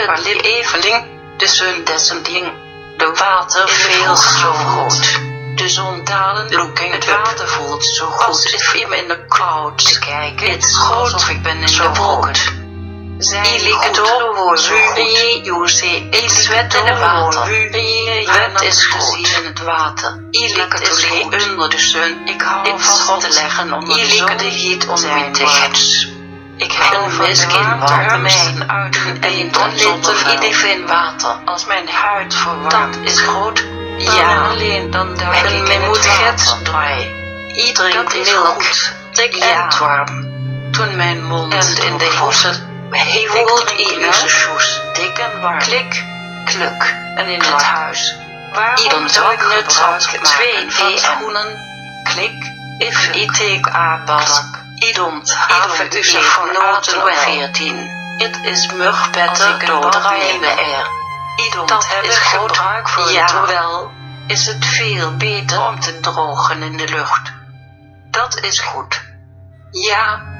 het evening, de zon descending, de water veel zo groot. De zon dalen, het water voelt zo goed. Als ik in de cloud te kijken, het is groot of ik ben in de wolken. Zij likken door, iets wet in het water. Wet is gezien in het water. Het is goed onder de zon. Ik hou vast te leggen onder de zon. Zijn warms. Ik hou van de watermijn uit en dan litte in water. Als mijn huid verwarmt is goed. Ja, alleen dan daar mijn moed het draai. Iedereen is goed. Dik en warm. Toen mijn mond in de voeten. Hevelt in zijn schoes, dik en warm. Klik, kluk, en in het huis. Waarom zou ik nut als ik 2 schoenen? Klik, if ik aanpas. Idont, haven tussen van noten 14. Het is mugbetten door de er. Idont, dat is gebruik voor het wel. Is het veel beter om te drogen in de lucht. Dat is goed. Ja.